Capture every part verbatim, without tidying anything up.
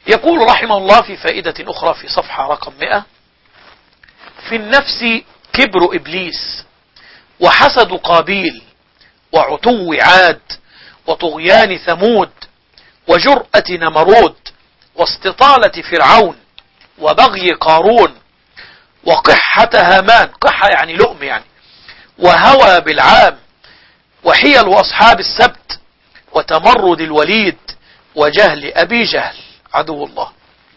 يقول رحمه الله في فائدة أخرى في صفحة رقم مئة: في النفس كبر إبليس وحسد قابيل وعتو عاد وطغيان ثمود وجرأة نمرود واستطالة فرعون وبغي قارون وقحة هامان، قحة يعني لؤم يعني، وهوى بالعام وحيل أصحاب السبت وتمرد الوليد وجهل أبي جهل عدو الله.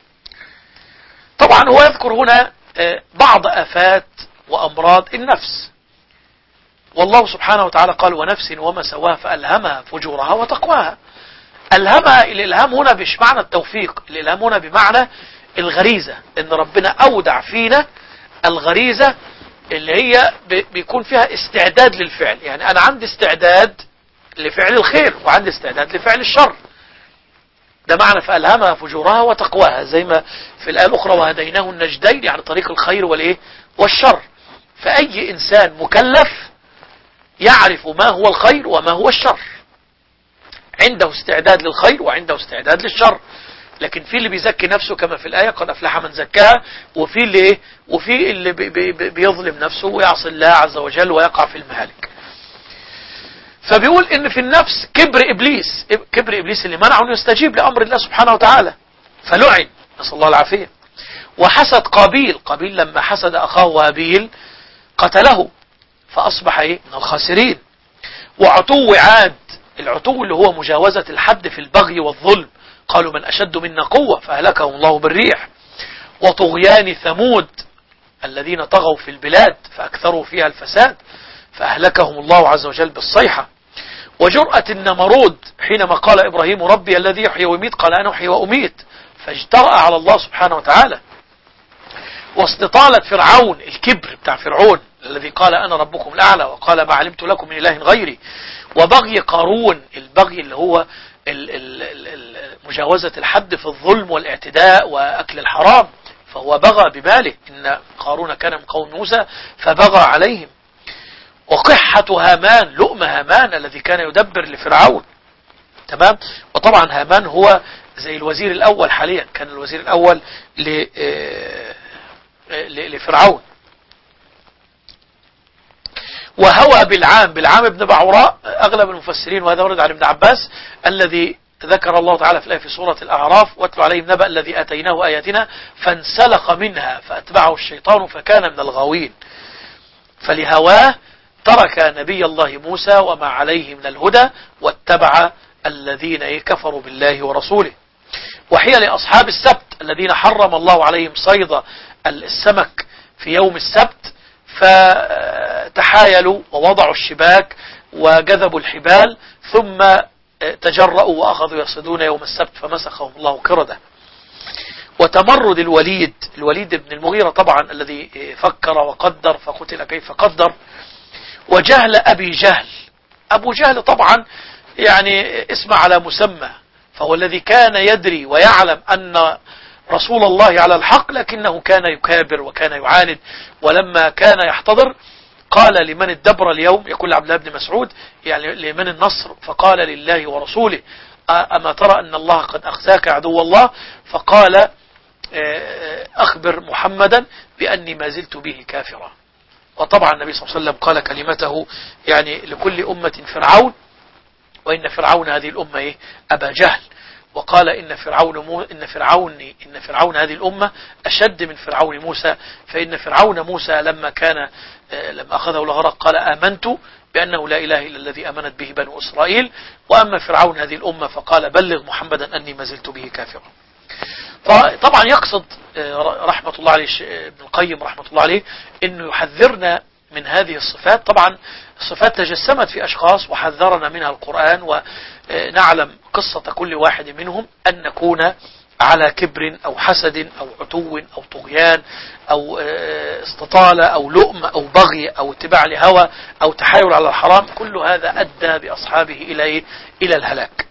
طبعا هو يذكر هنا بعض آفات وأمراض النفس، والله سبحانه وتعالى قال: ونفس وما سواها فألهمها فجورها وتقواها. ألهمها، الإلهام هنا مش معنى التوفيق، الإلهام هنا بمعنى الغريزة، إن ربنا أودع فينا الغريزة اللي هي بيكون فيها استعداد للفعل. يعني أنا عندي استعداد لفعل الخير وعندي استعداد لفعل الشر، ده معنى فألهمها فجورها وتقواها، زي ما في الآية الأخرى: وهديناه النجدين، يعني طريق الخير والإيه والشر. فأي إنسان مكلف يعرف ما هو الخير وما هو الشر، عنده استعداد للخير وعنده استعداد للشر. لكن في اللي بيزكي نفسه كما في الآية: قد أفلح من زكاها، وفي اللي إيه وفي اللي بي بي بيظلم نفسه ويعصي الله عز وجل ويقع في المهالك. فبيقول إن في النفس كبر إبليس، كبر إبليس اللي منعه أن يستجيب لأمر الله سبحانه وتعالى فلعن، نسأل الله العافية. وحسد قابيل، قابيل لما حسد أخاه هابيل قتله فأصبح إيه من الخاسرين. وعتو عاد، العتو اللي هو مجاوزة الحد في البغي والظلم، قالوا من أشد منا قوة فأهلكهم الله بالريح. وطغيان ثمود الذين طغوا في البلاد فأكثروا فيها الفساد فأهلكهم الله عز وجل بالصيحة. وجرأة النمرود حينما قال إبراهيم: ربي الذي يحيي ويميت، قال أنا أحيي وأميت، فاجترأ على الله سبحانه وتعالى. واستطالة فرعون، الكبر بتاع فرعون الذي قال أنا ربكم الأعلى وقال ما علمت لكم من إله غيري. وبغي قارون، البغي اللي هو مجاوزة الحد في الظلم والاعتداء وأكل الحرام، فهو بغى بماله، إن قارون كان من قوم موسى فبغى عليهم. وقحة هامان، لؤم هامان الذي كان يدبر لفرعون، تمام. وطبعا هامان هو زي الوزير الأول حاليا، كان الوزير الأول لفرعون. وهوى بالعام، بالعام ابن بعوراء أغلب المفسرين، وهذا ورد عن ابن عباس، الذي ذكر الله تعالى في الآية في سورة الأعراف: واتل عليهم نبأ الذي آتيناه آياتنا فانسلخ منها فأتبعه الشيطان فكان من الغاوين. فلهواه ترك نبي الله موسى وما عليه من الهدى واتبع الذين كفروا بالله ورسوله. وحيل أصحاب السبت الذين حرم الله عليهم صيد السمك في يوم السبت، فتحايلوا ووضعوا الشباك وجذبوا الحبال ثم تجرؤوا وأخذوا يصيدون يوم السبت فمسخهم الله قردة. وتمرد الوليد، الوليد بن المغيرة طبعا الذي فكر وقدر فقتل كيف قدر. وجهل أبي جهل، أبو جهل طبعا يعني اسم على مسمى، فهو الذي كان يدري ويعلم أن رسول الله على الحق، لكنه كان يكابر وكان يعاند. ولما كان يحتضر قال: لمن الدبر اليوم؟ يقول عبد الله بن مسعود يعني لمن النصر؟ فقال: لله ورسوله. أما ترى أن الله قد أخزاك عدو الله؟ فقال: أخبر محمدا بأني ما زلت به كافرا. وطبعا النبي صلى الله عليه وسلم قال كلمته يعني لكل أمة فرعون، وإن فرعون هذه الأمة إيه؟ أبا جهل. وقال إن فرعون مو إن فرعون إن فرعون هذه الأمة أشد من فرعون موسى، فإن فرعون موسى لما كان لما أخذه الغرق قال: آمنت بأنه لا إله إلا الذي آمنت به بنو إسرائيل. وأما فرعون هذه الأمة فقال: بلغ محمدا أني ما زلت به كافرا. طبعا يقصد رحمة الله عليه ابن القيم رحمة الله عليه إنه يحذرنا من هذه الصفات. طبعا الصفات تجسمت في أشخاص وحذرنا منها القرآن، ونعلم قصة كل واحد منهم أن نكون على كبر أو حسد أو عتو أو طغيان أو استطالة أو لؤم أو بغي أو اتباع لهوى أو تحايل على الحرام. كل هذا أدى بأصحابه إلى إلى الهلاك.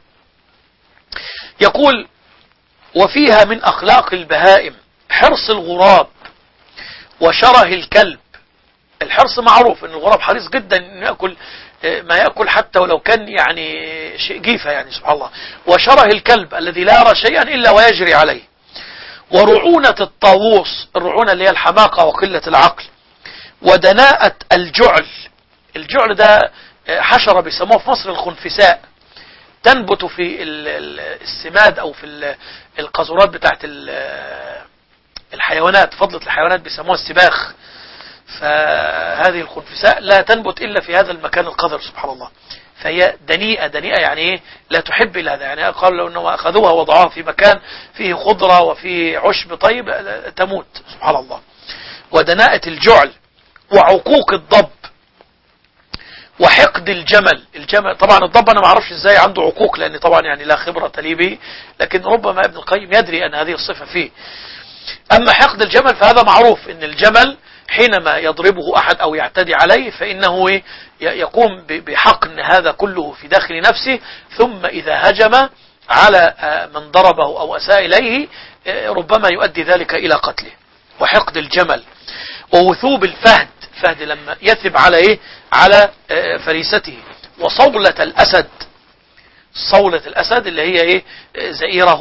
يقول: وفيها من أخلاق البهائم حرص الغراب وشره الكلب. الحرص معروف أن الغراب حريص جدا أن يأكل ما يأكل، حتى ولو كان يعني شيء جيفة يعني سبحان الله. وشره الكلب الذي لا يرى شيئا إلا ويجري عليه. ورعونة الطاووس، الرعونة اللي هي الحماقة وقلة العقل. ودناءة الجعل، الجعل ده حشرة بيسموها في مصر الخنفساء، تنبت في السماد أو في القاذورات بتاعت الحيوانات، فضلة الحيوانات بيسموها السباخ. فهذه الخنفساء لا تنبت إلا في هذا المكان القذر سبحان الله. فهي دنيئة، دنيئة يعني إيه؟ لا تحب إلا هذا. يعني قالوا لو أنهم أخذوها وضعوها في مكان فيه خضرة وفيه عشب طيب تموت سبحان الله. ودناءة الجعل. وعقوق الضب. وحقد الجمل، الجمل طبعا الضب أنا ما أعرفش إزاي عنده عقوق، لأن طبعا يعني لا خبرة لي به، لكن ربما ابن القيم يدري أن هذه الصفة فيه. أما حقد الجمل فهذا معروف، أن الجمل حينما يضربه أحد أو يعتدي عليه فإنه يقوم بحقن هذا كله في داخل نفسه، ثم إذا هجم على من ضربه أو أساء إليه ربما يؤدي ذلك إلى قتله. وحقد الجمل. ووثوب الفهد، فهد لما يثب على إيه؟ على فريسته. وصولة الأسد، صولة الأسد اللي هي إيه؟ زئيره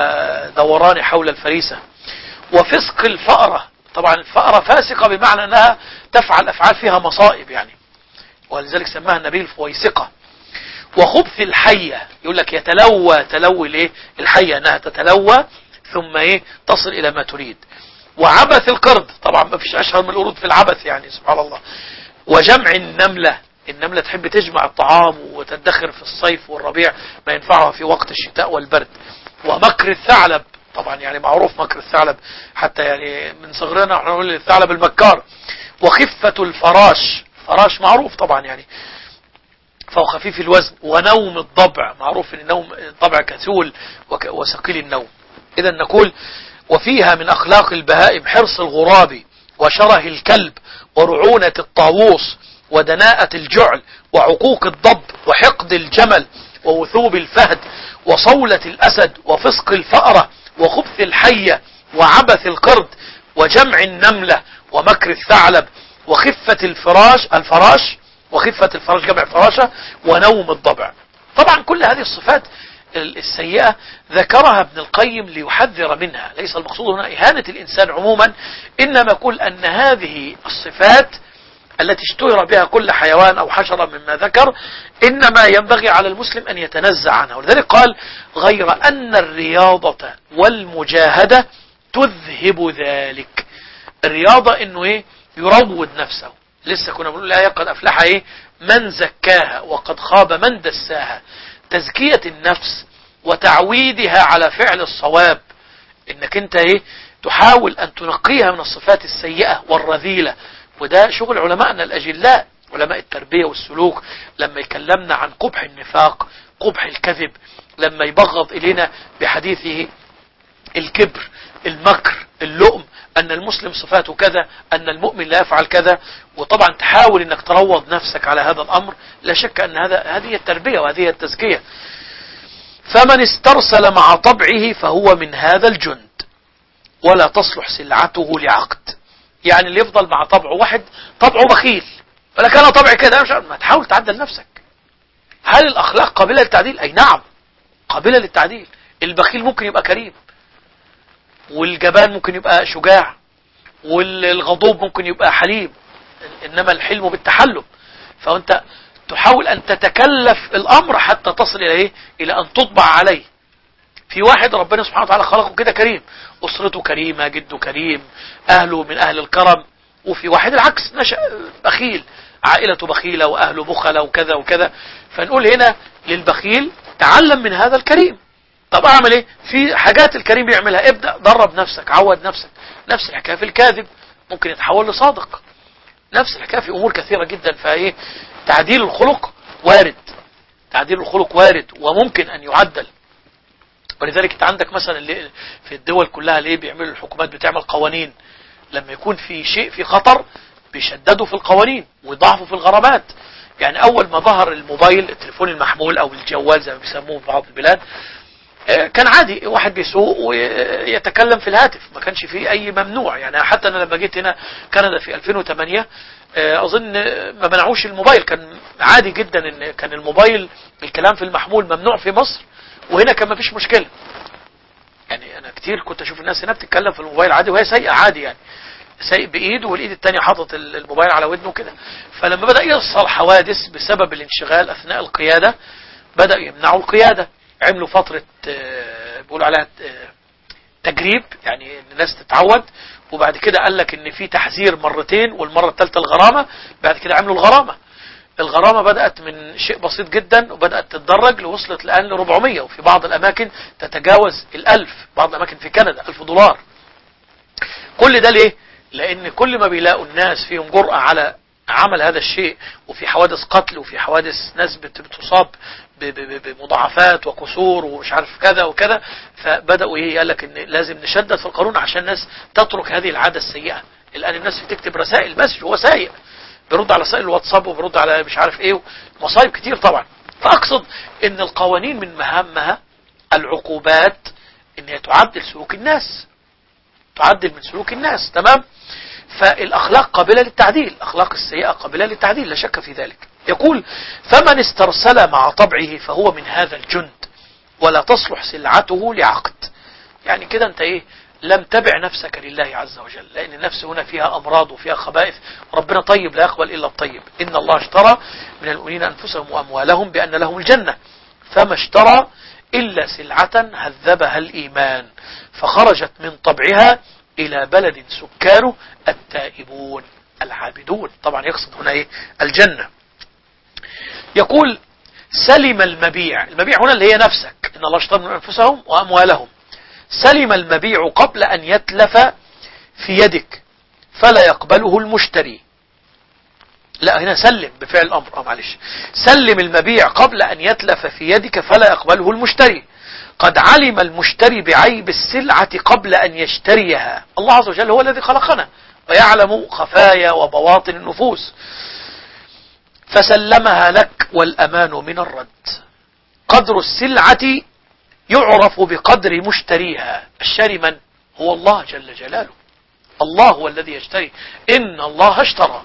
ودوران حول الفريسة. وفسق الفأرة، طبعا الفأرة فاسقة بمعنى أنها تفعل أفعال فيها مصائب يعني، ولذلك سماها النبي الفويسقة. وخبث الحية، يقول لك يتلوى تلوي الايه الحية، انها تتلوى ثم ايه تصل الى ما تريد. وعبث القرد، طبعا ما فيش اشهر من القرود في العبث يعني سبحان الله. وجمع النملة، النملة تحب تجمع الطعام وتدخر في الصيف والربيع ما ينفعها في وقت الشتاء والبرد. ومكر الثعلب، طبعا يعني معروف مكر الثعلب، حتى يعني من صغرنا احنا نقول الثعلب المكار. وخفة الفراش، فراش معروف طبعا يعني فهو خفيف الوزن. ونوم الضبع، معروف ان نوم الضبع كسول وثقيل النوم. اذا نقول وفيها من اخلاق البهائم حرص الغراب، وشره الكلب، ورعونة الطاووس، ودناءة الجعل، وعقوق الضب، وحقد الجمل، ووثوب الفهد، وصولة الأسد، وفسق الفأرة، وخبث الحية، وعبث القرد، وجمع النملة، ومكر الثعلب، وخفة الفراش الفراش وخفة الفراش جمع فراشة، ونوم الضبع. طبعا كل هذه الصفات السيئة ذكرها ابن القيم ليحذر منها، ليس المقصود هنا إهانة الإنسان عموما، إنما يقول أن هذه الصفات التي اشتهر بها كل حيوان أو حشرة مما ذكر إنما ينبغي على المسلم أن يتنزع عنها. ولذلك قال غير أن الرياضة والمجاهدة تذهب ذلك. الرياضة إنه إيه يروض نفسه، لسه كنا بنقول الآية قد أفلح إيه من زكاها وقد خاب من دساها. تزكية النفس وتعويدها على فعل الصواب، إنك أنت إيه تحاول أن تنقيها من الصفات السيئة والرذيلة. وده شغل علماءنا الأجلاء علماء التربية والسلوك، لما يكلمنا عن قبح النفاق قبح الكذب، لما يبغض إلينا بحديثه الكبر المكر اللؤم، أن المسلم صفاته كذا، أن المؤمن لا يفعل كذا. وطبعا تحاول أنك تروض نفسك على هذا الأمر. لا شك أن هذا هذه التربية وهذه التزكية. فمن استرسل مع طبعه فهو من هذا الجند، ولا تصلح سلعته لعقد. يعني اللي يفضل مع طبعه، واحد طبعه بخيل ولكن أنا طبعي كده، مش ما تحاول تعدل نفسك. هل الأخلاق قابلة للتعديل؟ أي نعم قابلة للتعديل. البخيل ممكن يبقى كريم، والجبان ممكن يبقى شجاع، والغضوب ممكن يبقى حليم، إنما الحلم بالتحلم. فأنت تحاول أن تتكلف الأمر حتى تصل إلى إيه؟ إلى أن تطبع عليه. في واحد ربنا سبحانه وتعالى خلقه كده كريم، أسرته كريمة، جده كريم، أهله من أهل الكرم. وفي واحد العكس نشأ بخيل، عائلته بخيلة وأهله بخلة وكذا وكذا. فنقول هنا للبخيل تعلم من هذا الكريم. طب أعمل إيه؟ في حاجات الكريم بيعملها، ابدأ درب نفسك، عود نفسك. نفس الحكاية في الكاذب، ممكن يتحول لصادق. نفس الحكاية في أمور كثيرة جدا. فإيه تعديل الخلق وارد، تعديل الخلق وارد وممكن أن يعدل. ولذلك انت عندك مثلا اللي في الدول كلها اللي بيعملوا الحكومات بتعمل قوانين، لما يكون في شيء في خطر بيشددوا في القوانين ويضاعفوا في الغرامات. يعني أول ما ظهر الموبايل التليفون المحمول أو الجوال زي ما بيسموه في بعض البلاد، كان عادي واحد بيسوق ويتكلم في الهاتف، ما كانش فيه أي ممنوع. يعني حتى أنا لما جيت هنا كندا في ألفين وثمانية أظن ما منعوش الموبايل، كان عادي جدا إن كان الموبايل الكلام في المحمول ممنوع في مصر، وهنا كان مفيش مشكلة. يعني انا كتير كنت اشوف الناس هنا بتتكلم في الموبايل عادي وهي سايقة عادي، يعني سايق بايده والايد التانية حاطط الموبايل على ودنه كده. فلما بدأ يحصل حوادث بسبب الانشغال اثناء القيادة بدأ يمنعوا القيادة. عملوا فترة بيقولوا عليها تجريب، يعني الناس تتعود، وبعد كده قال لك ان في تحذير مرتين والمرة الثالثة الغرامة. بعد كده عملوا الغرامة. الغرامة بدأت من شيء بسيط جدا وبدأت تتدرج لوصلت الآن ل أربعمية، وفي بعض الأماكن تتجاوز الألف، بعض الأماكن في كندا ألف دولار. كل ده ليه؟ لأن كل ما بيلاقوا الناس فيهم جرأة على عمل هذا الشيء، وفي حوادث قتل وفي حوادث ناس بتصاب بمضاعفات وكسور ومش عارف كذا وكذا، فبدأوا ايه قال لك ان لازم نشدد في القانون عشان الناس تترك هذه العادة السيئة. الآن الناس بتكتب رسائل مسج وهو سايق، بيرد على رسائل الواتساب وبيرد على مش عارف ايه، مصايب كتير طبعا. فأقصد ان القوانين من مهامها العقوبات ان هي تعدل سلوك الناس، تعدل من سلوك الناس، تمام. فالأخلاق قابلة للتعديل، الأخلاق السيئة قابلة للتعديل لا شك في ذلك. يقول فمن استرسل مع طبعه فهو من هذا الجند ولا تصلح سلعته لعقد. يعني كده انت ايه لم تبع نفسك لله عز وجل، لأن النفس هنا فيها أمراض وفيها خبائث، وربنا طيب لا يقبل إلا الطيب. إن الله اشترى من المؤمنين أنفسهم وأموالهم بأن لهم الجنة فما اشترى إلا سلعة هذبها الإيمان فخرجت من طبعها إلى بلد سكانه التائبون العابدون. طبعا يقصد هنا إيه الجنة. يقول سلم المبيع، المبيع هنا اللي هي نفسك، إن الله اشترى من أنفسهم وأموالهم. سلم المبيع قبل أن يتلف في يدك فلا يقبله المشتري. لا هنا سلم بفعل الأمر، اه معلش، سلم المبيع قبل أن يتلف في يدك فلا يقبله المشتري. قد علم المشتري بعيب السلعة قبل أن يشتريها. الله عز وجل هو الذي خلقنا ويعلم خفايا وبواطن النفوس، فسلمها لك والأمان من الرد. قدر السلعة يعرف بقدر مشتريها. الشاري من؟ هو الله جل جلاله، الله هو الذي يشتري، إن الله اشترى.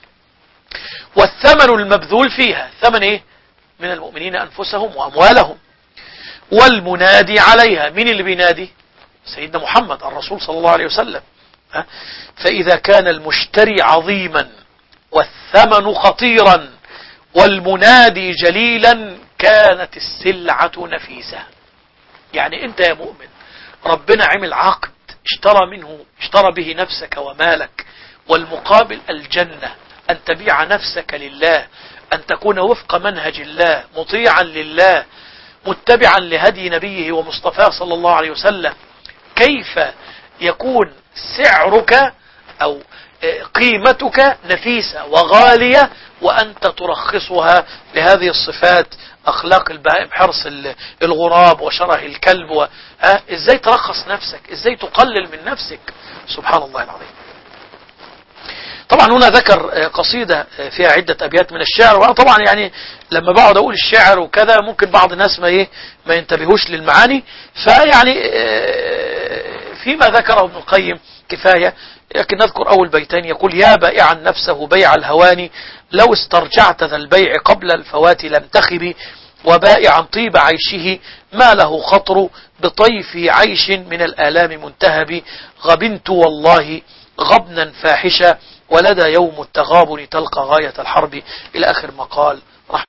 والثمن المبذول فيها، ثمن ايه؟ من المؤمنين أنفسهم وأموالهم. والمنادي عليها، مين اللي بينادي؟ سيدنا محمد الرسول صلى الله عليه وسلم. فإذا كان المشتري عظيما والثمن خطيرا والمنادي جليلا كانت السلعة نفيسة. يعني انت يا مؤمن ربنا عمل عقد اشترى منه، اشترى به نفسك ومالك، والمقابل الجنة، أن تبيع نفسك لله، أن تكون وفق منهج الله، مطيعا لله، متبعا لهدي نبيه ومصطفاه صلى الله عليه وسلم. كيف يكون سعرك أو قيمتك نفيسة وغالية وأنت ترخصها بهذه الصفات، أخلاق البهائم، حرص الغراب وشره الكلب و... ها؟ إزاي ترخص نفسك؟ إزاي تقلل من نفسك؟ سبحان الله العظيم. طبعا هنا ذكر قصيدة فيها عدة أبيات من الشعر، وأنا طبعا يعني لما بقعد أقول الشعر وكذا ممكن بعض الناس ما إيه ما ينتبهوش للمعاني، فيعني فيما ذكره ابن القيم كفاية، لكن نذكر أول بيتين. يقول يا بائعا نفسه بيع الهوان لو استرجعت ذا البيع قبل الفوات لم تخب، وبائعا طيب عيشه ما له خطر بطيف عيش من الآلام منتهب. غبنت والله غبنا فاحشا ولدى يوم التغابن تلقى غاية الحرب، إلى آخر ما قال